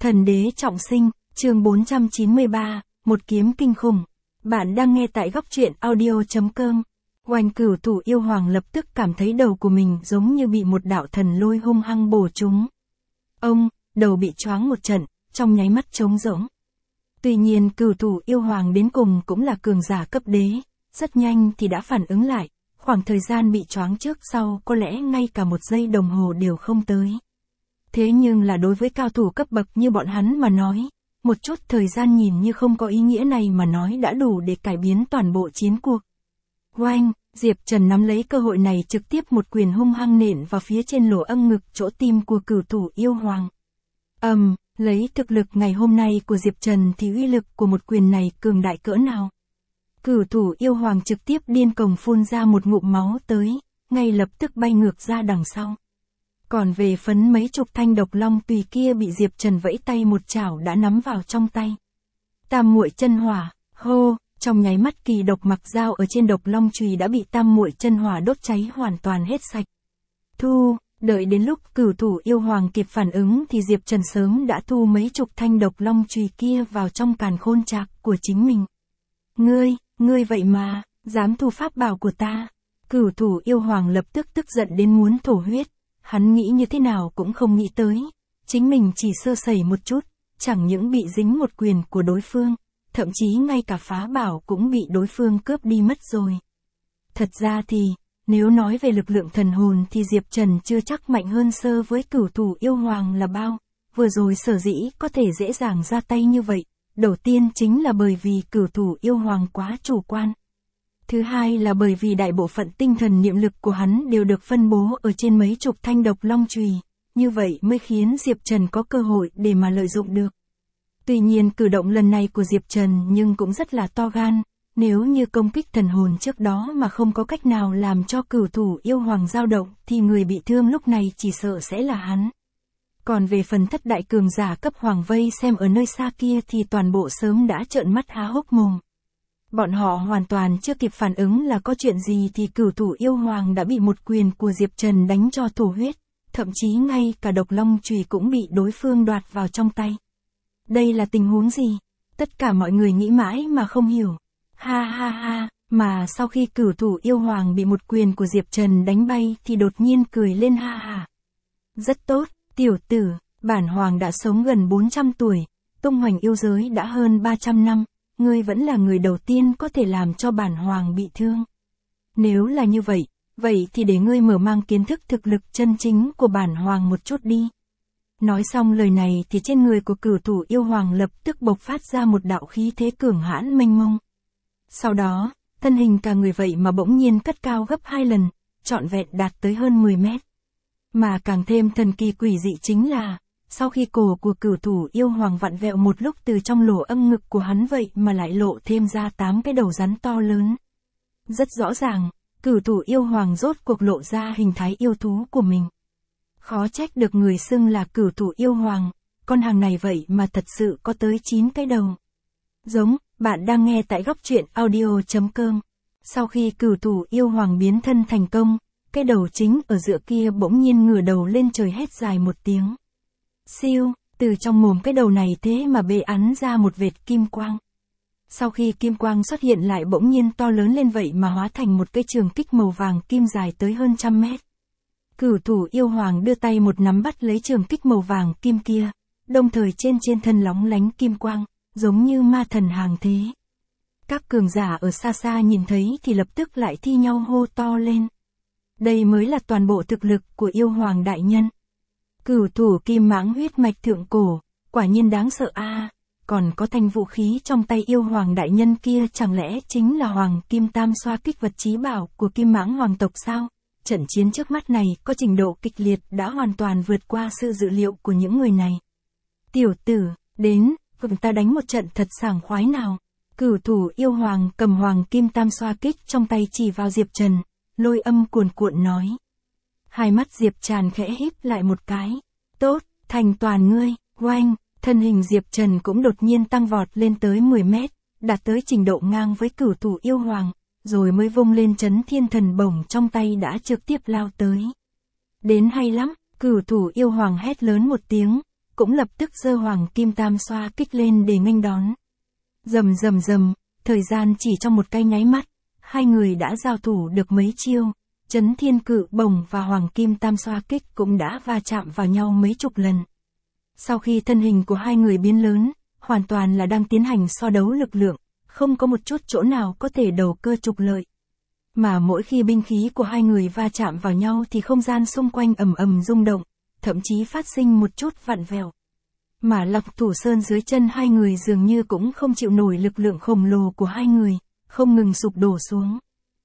Thần đế trọng sinh, chương 493, một kiếm kinh khủng. Bạn đang nghe tại góc truyện audio.com. Oanh Cửu Thủ yêu hoàng lập tức cảm thấy đầu của mình giống như bị một đạo thần lôi hung hăng bổ trúng. Ông, đầu bị choáng một trận, trong nháy mắt trống rỗng. Tuy nhiên Cửu Thủ yêu hoàng đến cùng cũng là cường giả cấp đế, rất nhanh thì đã phản ứng lại, khoảng thời gian bị choáng trước sau có lẽ ngay cả một giây đồng hồ đều không tới. Thế nhưng là đối với cao thủ cấp bậc như bọn hắn mà nói, một chút thời gian nhìn như không có ý nghĩa này mà nói đã đủ để cải biến toàn bộ chiến cuộc. Oanh, Diệp Trần nắm lấy cơ hội này trực tiếp một quyền hung hăng nện vào phía trên lỗ âm ngực chỗ tim của Cửu Thủ yêu hoàng. Lấy thực lực ngày hôm nay của Diệp Trần thì uy lực của một quyền này cường đại cỡ nào. Cửu Thủ yêu hoàng trực tiếp điên cuồng phun ra một ngụm máu tới, ngay lập tức bay ngược ra đằng sau. Còn về phấn mấy chục thanh độc long tùy kia bị Diệp Trần vẫy tay một chảo đã nắm vào trong tay. Tam muội chân hỏa, hô, trong nháy mắt kỳ độc mặc dao ở trên độc long chùy đã bị tam muội chân hỏa đốt cháy hoàn toàn hết sạch. Đợi đến lúc Cửu Thủ yêu hoàng kịp phản ứng thì Diệp Trần sớm đã thu mấy chục thanh độc long chùy kia vào trong càn khôn trạc của chính mình. Ngươi vậy mà, dám thu pháp bảo của ta. Cửu Thủ yêu hoàng lập tức tức giận đến muốn thổ huyết. Hắn nghĩ như thế nào cũng không nghĩ tới, chính mình chỉ sơ sẩy một chút, chẳng những bị dính một quyền của đối phương, thậm chí ngay cả phá bảo cũng bị đối phương cướp đi mất rồi. Thật ra thì, nếu nói về lực lượng thần hồn thì Diệp Trần chưa chắc mạnh hơn sơ với Cửu Thủ yêu hoàng là bao, vừa rồi sở dĩ có thể dễ dàng ra tay như vậy, đầu tiên chính là bởi vì Cửu Thủ yêu hoàng quá chủ quan. Thứ hai là bởi vì đại bộ phận tinh thần niệm lực của hắn đều được phân bố ở trên mấy chục thanh độc long chùy, như vậy mới khiến Diệp Trần có cơ hội để mà lợi dụng được. Tuy nhiên cử động lần này của Diệp Trần nhưng cũng rất là to gan, nếu như công kích thần hồn trước đó mà không có cách nào làm cho Cửu Thủ yêu hoàng dao động thì người bị thương lúc này chỉ sợ sẽ là hắn. Còn về phần thất đại cường giả cấp hoàng vây xem ở nơi xa kia thì toàn bộ sớm đã trợn mắt há hốc mồm. Bọn họ hoàn toàn chưa kịp phản ứng là có chuyện gì thì Cửu Thủ yêu hoàng đã bị một quyền của Diệp Trần đánh cho thổ huyết, thậm chí ngay cả độc long chùy cũng bị đối phương đoạt vào trong tay. Đây là tình huống gì? Tất cả mọi người nghĩ mãi mà không hiểu. Ha, mà sau khi Cửu Thủ yêu hoàng bị một quyền của Diệp Trần đánh bay thì đột nhiên cười lên ha. Rất tốt, tiểu tử, bản hoàng đã sống gần 400 tuổi, tung hoành yêu giới đã hơn 300 năm. Ngươi vẫn là người đầu tiên có thể làm cho bản hoàng bị thương. Nếu là như vậy, vậy thì để ngươi mở mang kiến thức thực lực chân chính của bản hoàng một chút đi. Nói xong lời này thì trên người của Cửu Thủ yêu hoàng lập tức bộc phát ra một đạo khí thế cường hãn mênh mông. Sau đó, thân hình cả người vậy mà bỗng nhiên cất cao gấp 2 lần, trọn vẹn đạt tới hơn 10 mét. Mà càng thêm thần kỳ quỷ dị chính là, sau khi cổ của Cửu Thủ yêu hoàng vặn vẹo một lúc từ trong lỗ âm ngực của hắn vậy mà lại lộ thêm ra 8 cái đầu rắn to lớn. Rất rõ ràng, Cửu Thủ yêu hoàng rốt cuộc lộ ra hình thái yêu thú của mình. Khó trách được người xưng là Cửu Thủ yêu hoàng, con hàng này vậy mà thật sự có tới 9 cái đầu. Bạn đang nghe tại góc truyện audio.com. Sau khi Cửu Thủ yêu hoàng biến thân thành công, cái đầu chính ở giữa kia bỗng nhiên ngửa đầu lên trời hét dài một tiếng. Siêu, từ trong mồm cái đầu này thế mà bê ắn ra một vệt kim quang. Sau khi kim quang xuất hiện lại bỗng nhiên to lớn lên vậy mà hóa thành một cây trường kích màu vàng kim dài tới hơn 100 mét. Cửu Thủ yêu hoàng đưa tay một nắm bắt lấy trường kích màu vàng kim kia, đồng thời trên thân lóng lánh kim quang, giống như ma thần hàng thế. Các cường giả ở xa xa nhìn thấy thì lập tức lại thi nhau hô to lên. Đây mới là toàn bộ thực lực của yêu hoàng đại nhân. Cửu Thủ kim mãng huyết mạch thượng cổ, quả nhiên đáng sợ a. Còn có thanh vũ khí trong tay yêu hoàng đại nhân kia chẳng lẽ chính là hoàng kim tam xoa kích vật chí bảo của kim mãng hoàng tộc sao? Trận chiến trước mắt này có trình độ kịch liệt đã hoàn toàn vượt qua sự dự liệu của những người này. Tiểu tử, đến, cùng ta đánh một trận thật sảng khoái nào. Cửu Thủ yêu hoàng cầm hoàng kim tam xoa kích trong tay chỉ vào Diệp Trần, lôi âm cuồn cuộn nói. Hai mắt Diệp Trần khẽ híp lại một cái. Tốt, thành toàn ngươi. Oanh, thân hình Diệp Trần cũng đột nhiên tăng vọt lên tới 10 mét, đạt tới trình độ ngang với Cửu Thủ yêu hoàng, rồi mới vung lên chấn thiên thần bổng trong tay đã trực tiếp lao tới. Đến hay lắm, Cửu Thủ yêu hoàng hét lớn một tiếng, cũng lập tức giơ hoàng kim tam xoa kích lên để nghênh đón. Rầm rầm rầm, thời gian chỉ trong một cái nháy mắt, hai người đã giao thủ được mấy chiêu, Chấn Thiên Cự Bổng và hoàng kim tam xoa kích cũng đã va chạm vào nhau mấy chục lần. Sau khi thân hình của hai người biến lớn, hoàn toàn là đang tiến hành so đấu lực lượng, không có một chút chỗ nào có thể đầu cơ trục lợi. Mà mỗi khi binh khí của hai người va chạm vào nhau thì không gian xung quanh ầm ầm rung động, thậm chí phát sinh một chút vặn vẹo. Mà Lộc Thủ Sơn dưới chân hai người dường như cũng không chịu nổi lực lượng khổng lồ của hai người, không ngừng sụp đổ xuống.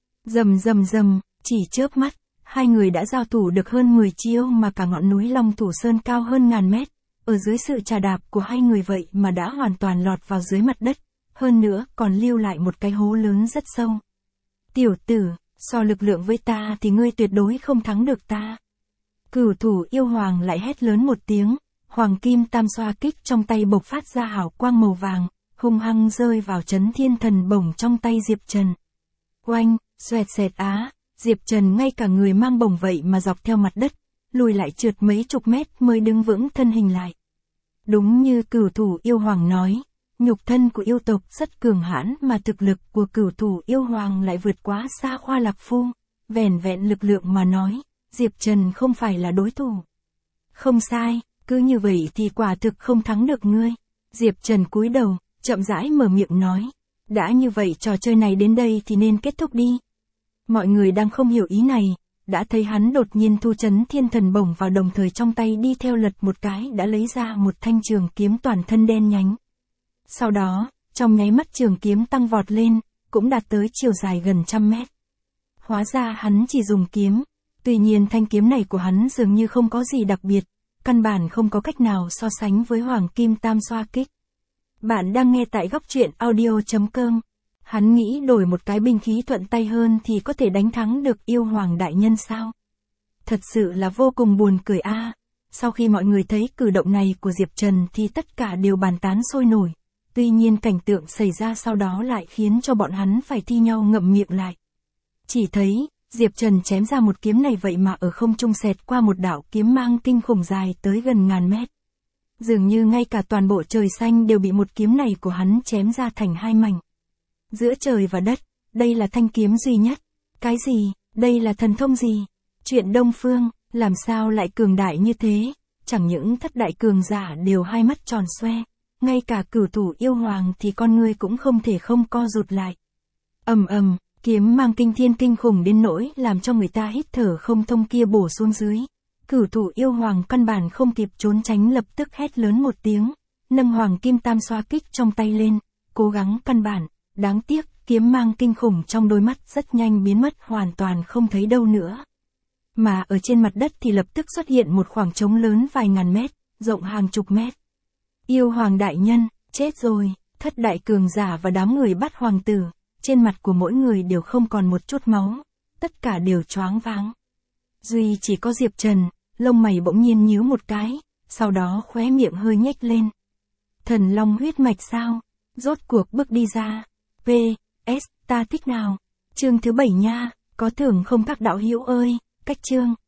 Rầm rầm rầm, chỉ chớp mắt, hai người đã giao thủ được hơn 10 chiêu mà cả ngọn núi Long Thủ Sơn cao hơn ngàn mét, ở dưới sự trà đạp của hai người vậy mà đã hoàn toàn lọt vào dưới mặt đất, hơn nữa còn lưu lại một cái hố lớn rất sâu. Tiểu tử, so lực lượng với ta thì ngươi tuyệt đối không thắng được ta. Cửu thủ yêu hoàng lại hét lớn một tiếng, hoàng kim tam xoa kích trong tay bộc phát ra hào quang màu vàng, hung hăng rơi vào Chấn Thiên Thần Bổng trong tay Diệp Trần. Oanh, xoẹt xẹt á, Diệp Trần ngay cả người mang bổng vậy mà dọc theo mặt đất, lùi lại trượt mấy chục mét mới đứng vững thân hình lại. Đúng như cửu thủ yêu hoàng nói, nhục thân của yêu tộc rất cường hãn mà thực lực của cửu thủ yêu hoàng lại vượt quá xa Khoa Lạc Phu, vẻn vẹn lực lượng mà nói, Diệp Trần không phải là đối thủ. Không sai, cứ như vậy thì quả thực không thắng được ngươi. Diệp Trần cúi đầu, chậm rãi mở miệng nói, đã như vậy trò chơi này đến đây thì nên kết thúc đi. Mọi người đang không hiểu ý này, đã thấy hắn đột nhiên thu Chấn Thiên Thần Bổng vào, đồng thời trong tay đi theo lật một cái đã lấy ra một thanh trường kiếm toàn thân đen nhánh. Sau đó, trong nháy mắt trường kiếm tăng vọt lên, cũng đạt tới chiều dài gần 100 mét. Hóa ra hắn chỉ dùng kiếm, tuy nhiên thanh kiếm này của hắn dường như không có gì đặc biệt, căn bản không có cách nào so sánh với hoàng kim tam xoa kích. Bạn đang nghe tại góc truyện audio.com. Hắn nghĩ đổi một cái binh khí thuận tay hơn thì có thể đánh thắng được yêu hoàng đại nhân sao? Thật sự là vô cùng buồn cười a. Sau khi mọi người thấy cử động này của Diệp Trần thì tất cả đều bàn tán sôi nổi. Tuy nhiên cảnh tượng xảy ra sau đó lại khiến cho bọn hắn phải thi nhau ngậm miệng lại. Chỉ thấy, Diệp Trần chém ra một kiếm này vậy mà ở không trung xẹt qua một đạo kiếm mang kinh khủng dài tới gần ngàn mét. Dường như ngay cả toàn bộ trời xanh đều bị một kiếm này của hắn chém ra thành hai mảnh. Giữa trời và đất, đây là thanh kiếm duy nhất. Cái gì, đây là thần thông gì? Chuyện Đông Phương, làm sao lại cường đại như thế? Chẳng những thất đại cường giả đều hai mắt tròn xoe, ngay cả cửu thủ yêu hoàng thì con ngươi cũng không thể không co rụt lại. Ầm ầm, kiếm mang kinh thiên kinh khủng đến nỗi làm cho người ta hít thở không thông kia bổ xuống dưới. Cửu thủ yêu hoàng căn bản không kịp trốn tránh, lập tức hét lớn một tiếng, nâng hoàng kim tam xoa kích trong tay lên, cố gắng căn bản. Đáng tiếc, kiếm mang kinh khủng trong đôi mắt rất nhanh biến mất, hoàn toàn không thấy đâu nữa. Mà ở trên mặt đất thì lập tức xuất hiện một khoảng trống lớn vài ngàn mét, rộng hàng chục mét. Yêu hoàng đại nhân, chết rồi, thất đại cường giả và đám người bắt hoàng tử, trên mặt của mỗi người đều không còn một chút máu, tất cả đều choáng váng. Duy chỉ có Diệp Trần, lông mày bỗng nhiên nhíu một cái, sau đó khóe miệng hơi nhếch lên. Thần long huyết mạch sao? Rốt cuộc bước đi ra. PS, ta thích nào? Chương thứ 7 nha, có thưởng không các đạo hữu ơi, cách chương.